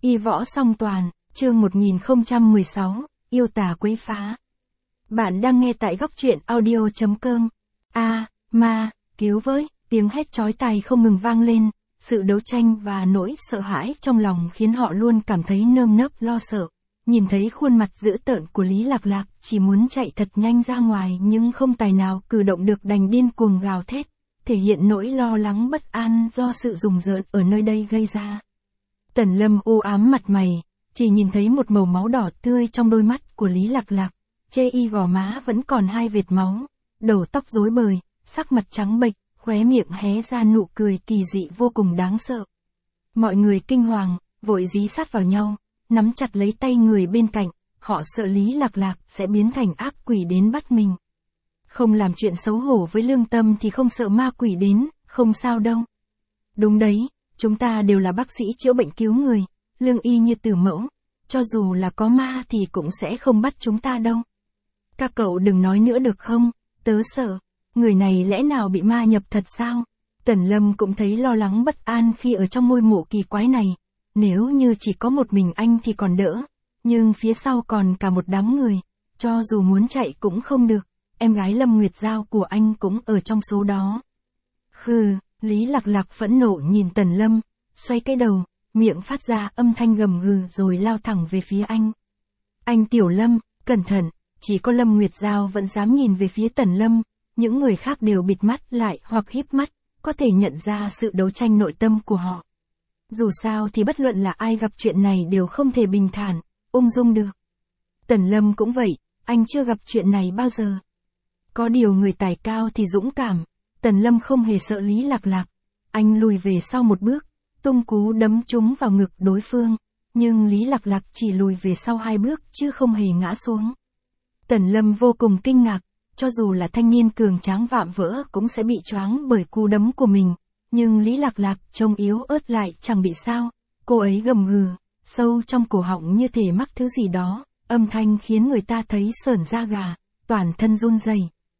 Y võ song toàn, chương 1016, yêu tà quấy phá. Bạn đang nghe tại góc truyện audio.com. Ma, cứu với, tiếng hét chói tai không ngừng vang lên, sự đấu tranh và nỗi sợ hãi trong lòng khiến họ luôn cảm thấy nơm nớp lo sợ. Nhìn thấy khuôn mặt dữ tợn của Lý Lạc Lạc, chỉ muốn chạy thật nhanh ra ngoài nhưng không tài nào cử động được, đành điên cuồng gào thét, thể hiện nỗi lo lắng bất an do sự rùng rợn ở nơi đây gây ra. Tần Lâm u ám mặt mày, chỉ nhìn thấy một màu máu đỏ tươi trong đôi mắt của Lý Lạc Lạc, chê y gò má vẫn còn 2 vệt máu, đầu tóc rối bời, sắc mặt trắng bệch, khóe miệng hé ra nụ cười kỳ dị vô cùng đáng sợ. Mọi người kinh hoàng, vội dí sát vào nhau, nắm chặt lấy tay người bên cạnh, họ sợ Lý Lạc Lạc sẽ biến thành ác quỷ đến bắt mình. Không làm chuyện xấu hổ với lương tâm thì không sợ ma quỷ đến, không sao đâu. Đúng đấy, chúng ta đều là bác sĩ chữa bệnh cứu người, lương y như Tử Mẫu, cho dù là có ma thì cũng sẽ không bắt chúng ta đâu. Các cậu đừng nói nữa được không, tớ sợ, người này lẽ nào bị ma nhập thật sao? Tần Lâm cũng thấy lo lắng bất an khi ở trong ngôi mộ kỳ quái này, nếu như chỉ có một mình anh thì còn đỡ, nhưng phía sau còn cả một đám người, cho dù muốn chạy cũng không được, em gái Lâm Nguyệt Giao của anh cũng ở trong số đó. Khừ, Lý Lạc Lạc phẫn nộ nhìn Tần Lâm, xoay cái đầu, miệng phát ra âm thanh gầm gừ rồi lao thẳng về phía anh. Anh Tiểu Lâm, cẩn thận, chỉ có Lâm Nguyệt Giao vẫn dám nhìn về phía Tần Lâm, những người khác đều bịt mắt lại hoặc híp mắt, có thể nhận ra sự đấu tranh nội tâm của họ. Dù sao thì bất luận là ai gặp chuyện này đều không thể bình thản, ung dung được. Tần Lâm cũng vậy, anh chưa gặp chuyện này bao giờ. Có điều người tài cao thì dũng cảm, Tần Lâm không hề sợ Lý Lạc Lạc, anh lùi về sau một bước, tung cú đấm trúng vào ngực đối phương, nhưng Lý Lạc Lạc chỉ lùi về sau 2 bước chứ không hề ngã xuống. Tần Lâm vô cùng kinh ngạc, cho dù là thanh niên cường tráng vạm vỡ cũng sẽ bị choáng bởi cú đấm của mình, nhưng Lý Lạc Lạc trông yếu ớt lại chẳng bị sao, cô ấy gầm gừ, sâu trong cổ họng như thể mắc thứ gì đó, âm thanh khiến người ta thấy sởn da gà, toàn thân run rẩy.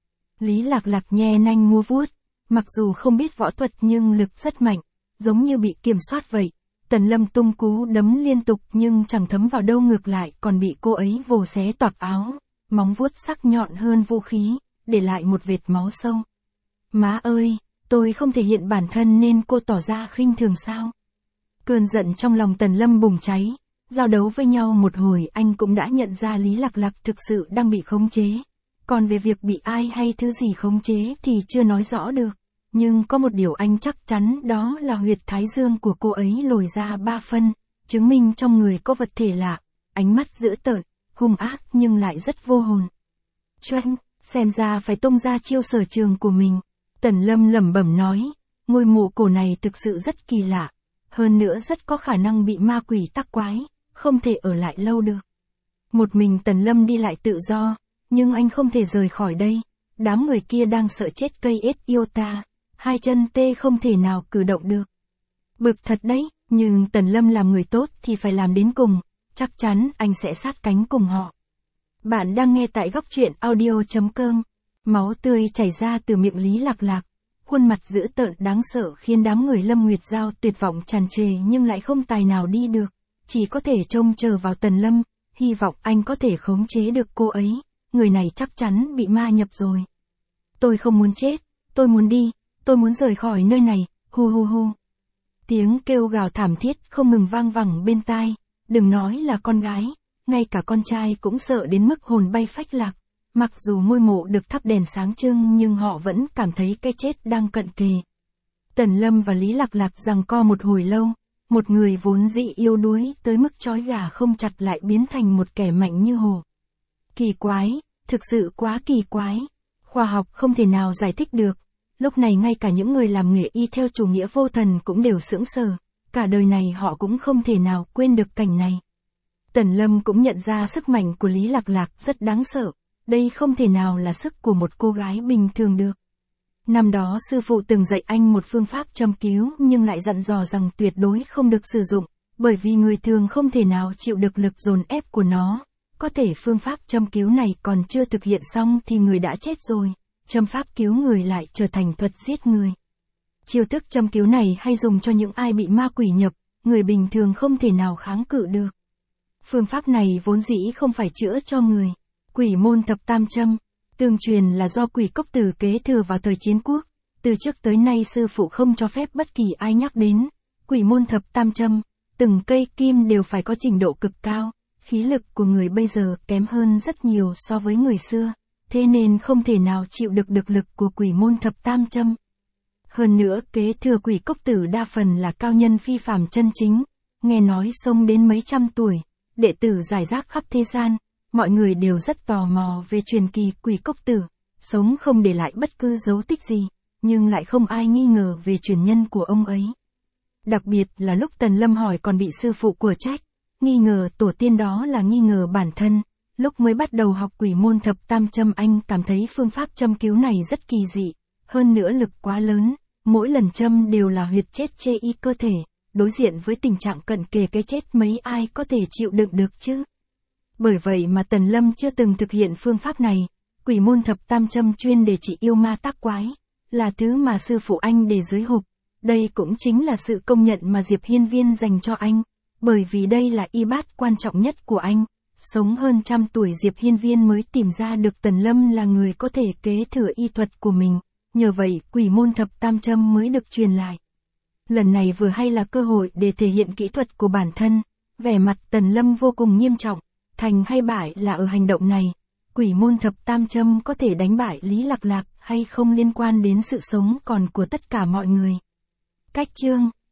Lý Lạc Lạc nhe nanh múa vuốt, mặc dù không biết võ thuật nhưng lực rất mạnh, giống như bị kiểm soát vậy. Tần Lâm tung cú đấm liên tục nhưng chẳng thấm vào đâu, ngược lại còn bị cô ấy vồ xé toạc áo, móng vuốt sắc nhọn hơn vũ khí, để lại một vệt máu sâu. Má ơi, tôi không thể hiện bản thân nên cô tỏ ra khinh thường sao? Cơn giận trong lòng Tần Lâm bùng cháy, giao đấu với nhau một hồi anh cũng đã nhận ra Lý Lạc Lạc thực sự đang bị khống chế. Còn về việc bị ai hay thứ gì khống chế thì chưa nói rõ được. Nhưng có một điều anh chắc chắn, đó là huyệt thái dương của cô ấy lồi ra 3 phân, chứng minh trong người có vật thể lạ, ánh mắt dữ tợn, hung ác nhưng lại rất vô hồn. Choanh, xem ra phải tung ra chiêu sở trường của mình. Tần Lâm lẩm bẩm nói, ngôi mộ cổ này thực sự rất kỳ lạ, hơn nữa rất có khả năng bị ma quỷ tác quái, không thể ở lại lâu được. Một mình Tần Lâm đi lại tự do, nhưng anh không thể rời khỏi đây, đám người kia đang sợ chết cây ết yêu ta, 2 chân tê không thể nào cử động được. Bực thật đấy, nhưng Tần Lâm làm người tốt thì phải làm đến cùng, chắc chắn anh sẽ sát cánh cùng họ. Bạn đang nghe tại góc truyện audio.com. Máu tươi chảy ra từ miệng Lý Lạc Lạc, khuôn mặt dữ tợn đáng sợ khiến đám người Lâm Nguyệt Giao tuyệt vọng tràn trề nhưng lại không tài nào đi được, chỉ có thể trông chờ vào Tần Lâm, hy vọng anh có thể khống chế được cô ấy, người này chắc chắn bị ma nhập rồi. Tôi không muốn chết, tôi muốn đi, tôi muốn rời khỏi nơi này, hu hu hu. Tiếng kêu gào thảm thiết không ngừng vang vẳng bên tai, đừng nói là con gái, ngay cả con trai cũng sợ đến mức hồn bay phách lạc. Mặc dù ngôi mộ được thắp đèn sáng trưng nhưng họ vẫn cảm thấy cái chết đang cận kề. Tần Lâm và Lý Lạc Lạc giằng co một hồi lâu, một người vốn dĩ yếu đuối tới mức trói gà không chặt lại biến thành một kẻ mạnh như hổ. Kỳ quái, thực sự quá kỳ quái, khoa học không thể nào giải thích được. Lúc này ngay cả những người làm nghề y theo chủ nghĩa vô thần cũng đều sững sờ, cả đời này họ cũng không thể nào quên được cảnh này. Tần Lâm cũng nhận ra sức mạnh của Lý Lạc Lạc rất đáng sợ. Đây không thể nào là sức của một cô gái bình thường được. Năm đó sư phụ từng dạy anh một phương pháp châm cứu nhưng lại dặn dò rằng tuyệt đối không được sử dụng, bởi vì người thường không thể nào chịu được lực dồn ép của nó. Có thể phương pháp châm cứu này còn chưa thực hiện xong thì người đã chết rồi, châm pháp cứu người lại trở thành thuật giết người. Chiêu thức châm cứu này hay dùng cho những ai bị ma quỷ nhập, người bình thường không thể nào kháng cự được. Phương pháp này vốn dĩ không phải chữa cho người. Quỷ môn thập tam châm, tương truyền là do Quỷ Cốc Tử kế thừa vào thời chiến quốc, từ trước tới nay sư phụ không cho phép bất kỳ ai nhắc đến. Quỷ môn thập tam châm, từng cây kim đều phải có trình độ cực cao, khí lực của người bây giờ kém hơn rất nhiều so với người xưa, thế nên không thể nào chịu được lực của quỷ môn thập tam châm. Hơn nữa kế thừa Quỷ Cốc Tử đa phần là cao nhân phi phàm chân chính, nghe nói sống đến mấy trăm tuổi, đệ tử rải rác khắp thế gian, mọi người đều rất tò mò về truyền kỳ Quỷ Cốc Tử, sống không để lại bất cứ dấu tích gì, nhưng lại không ai nghi ngờ về truyền nhân của ông ấy. Đặc biệt là lúc Tần Lâm hỏi còn bị sư phụ của trách, nghi ngờ tổ tiên đó là nghi ngờ bản thân, lúc mới bắt đầu học quỷ môn thập tam châm anh cảm thấy phương pháp châm cứu này rất kỳ dị, hơn nữa lực quá lớn, mỗi lần châm đều là huyệt chết chê y cơ thể, đối diện với tình trạng cận kề cái chết mấy ai có thể chịu đựng được chứ. Bởi vậy mà Tần Lâm chưa từng thực hiện phương pháp này, quỷ môn thập tam châm chuyên để trị yêu ma tác quái, là thứ mà sư phụ anh để dưới hộp. Đây cũng chính là sự công nhận mà Diệp Hiên Viên dành cho anh, bởi vì đây là y bát quan trọng nhất của anh. Sống hơn trăm tuổi Diệp Hiên Viên mới tìm ra được Tần Lâm là người có thể kế thừa y thuật của mình, nhờ vậy quỷ môn thập tam châm mới được truyền lại. Lần này vừa hay là cơ hội để thể hiện kỹ thuật của bản thân, vẻ mặt Tần Lâm vô cùng nghiêm trọng, thành hay bại là ở hành động này, quỷ môn thập tam châm có thể đánh bại Lý Lạc Lạc hay không liên quan đến sự sống còn của tất cả mọi người. Cách chương